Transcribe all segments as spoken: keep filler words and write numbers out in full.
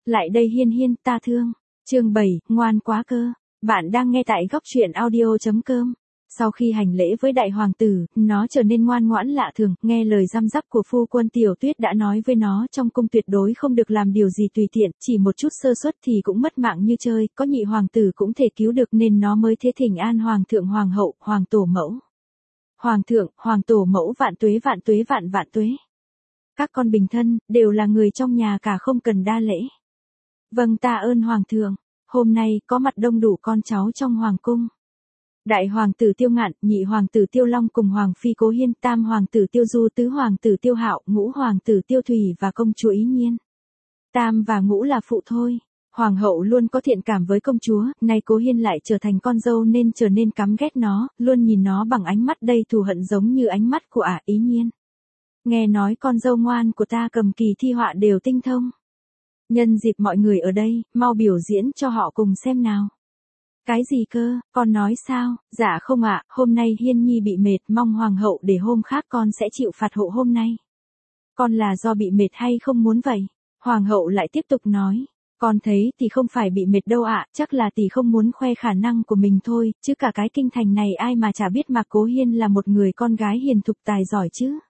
lại đây Hiên Hiên, ta thương. Chương bảy, ngoan quá cơ. Bạn đang nghe tại góc truyện audio chấm com. Sau khi hành lễ với đại hoàng tử, nó trở nên ngoan ngoãn lạ thường, nghe lời răm rắp của phu quân Tiểu Tuyết đã nói với nó trong cung tuyệt đối không được làm điều gì tùy tiện, chỉ một chút sơ suất thì cũng mất mạng như chơi, có nhị hoàng tử cũng thể cứu được nên nó mới thế thỉnh an hoàng thượng hoàng hậu, hoàng tổ mẫu. Hoàng thượng, hoàng tổ mẫu vạn tuế vạn tuế vạn vạn tuế. Các con bình thân, đều là người trong nhà cả không cần đa lễ. Vâng tạ ơn hoàng thượng, hôm nay có mặt đông đủ con cháu trong hoàng cung. Đại hoàng tử Tiêu Ngạn, nhị hoàng tử Tiêu Long cùng hoàng phi Cố Hiên, tam hoàng tử Tiêu Du, tứ hoàng tử Tiêu Hạo, ngũ hoàng tử Tiêu Thủy và công chúa Ý Nhiên. Tam và ngũ là phụ thôi. Hoàng hậu luôn có thiện cảm với công chúa, nay Cố Hiên lại trở thành con dâu nên trở nên căm ghét nó, luôn nhìn nó bằng ánh mắt đầy thù hận giống như ánh mắt của ả Ý Nhiên. Nghe nói con dâu ngoan của ta cầm kỳ thi họa đều tinh thông. Nhân dịp mọi người ở đây, mau biểu diễn cho họ cùng xem nào. Cái gì cơ, con nói sao? Dạ không ạ, hôm nay Hiên Nhi bị mệt, mong hoàng hậu để hôm khác con sẽ chịu phạt hộ hôm nay. Con là do bị mệt hay không muốn vậy? Hoàng hậu lại tiếp tục nói. Con thấy thì không phải bị mệt đâu ạ, chắc là tỷ không muốn khoe khả năng của mình thôi, chứ cả cái kinh thành này ai mà chả biết mà Cố Hiên là một người con gái hiền thục tài giỏi chứ.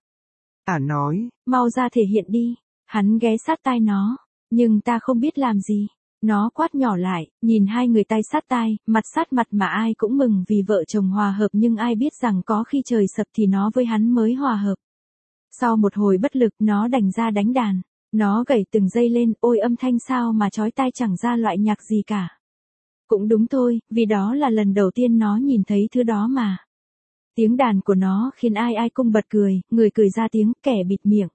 Ả nói. Mau ra thể hiện đi. Hắn ghé sát tai nó. Nhưng ta không biết làm gì. Nó quát nhỏ lại, nhìn hai người tay sát tai, mặt sát mặt mà ai cũng mừng vì vợ chồng hòa hợp nhưng ai biết rằng có khi trời sập thì nó với hắn mới hòa hợp. Sau một hồi bất lực nó đành ra đánh đàn. Nó gảy từng giây lên, ôi âm thanh sao mà chói tai chẳng ra loại nhạc gì cả. Cũng đúng thôi, vì đó là lần đầu tiên nó nhìn thấy thứ đó mà. Tiếng đàn của nó khiến ai ai cũng bật cười, người cười ra tiếng, kẻ bịt miệng.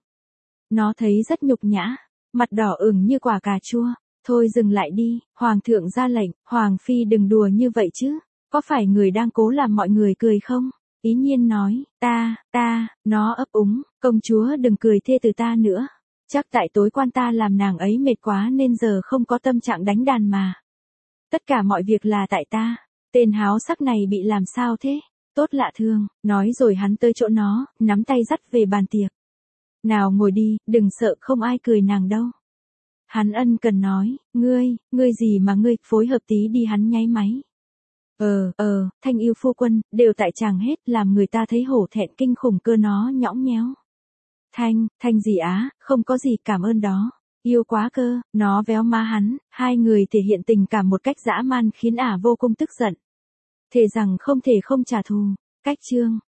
Nó thấy rất nhục nhã, mặt đỏ ửng như quả cà chua. Thôi dừng lại đi, hoàng thượng ra lệnh, hoàng phi đừng đùa như vậy chứ, có phải người đang cố làm mọi người cười không? Ý Nhiên nói, ta, ta, nó ấp úng, công chúa đừng cười thê từ ta nữa. Chắc tại tối quan ta làm nàng ấy mệt quá nên giờ không có tâm trạng đánh đàn mà. Tất cả mọi việc là tại ta, tên háo sắc này bị làm sao thế? Tốt lạ thương, nói rồi hắn tới chỗ nó, nắm tay dắt về bàn tiệc. Nào ngồi đi, đừng sợ không ai cười nàng đâu. Hắn ân cần nói, ngươi, ngươi gì mà ngươi, phối hợp tí đi hắn nháy máy. Ờ, ờ, thanh yêu phu quân, đều tại chàng hết, làm người ta thấy hổ thẹn kinh khủng cơ nó nhõng nhéo. Thanh, thanh gì á, không có gì cảm ơn đó. Yêu quá cơ, nó véo má hắn, hai người thể hiện tình cảm một cách dã man khiến ả vô cùng tức giận. Thề rằng không thể không trả thù. Cách chương,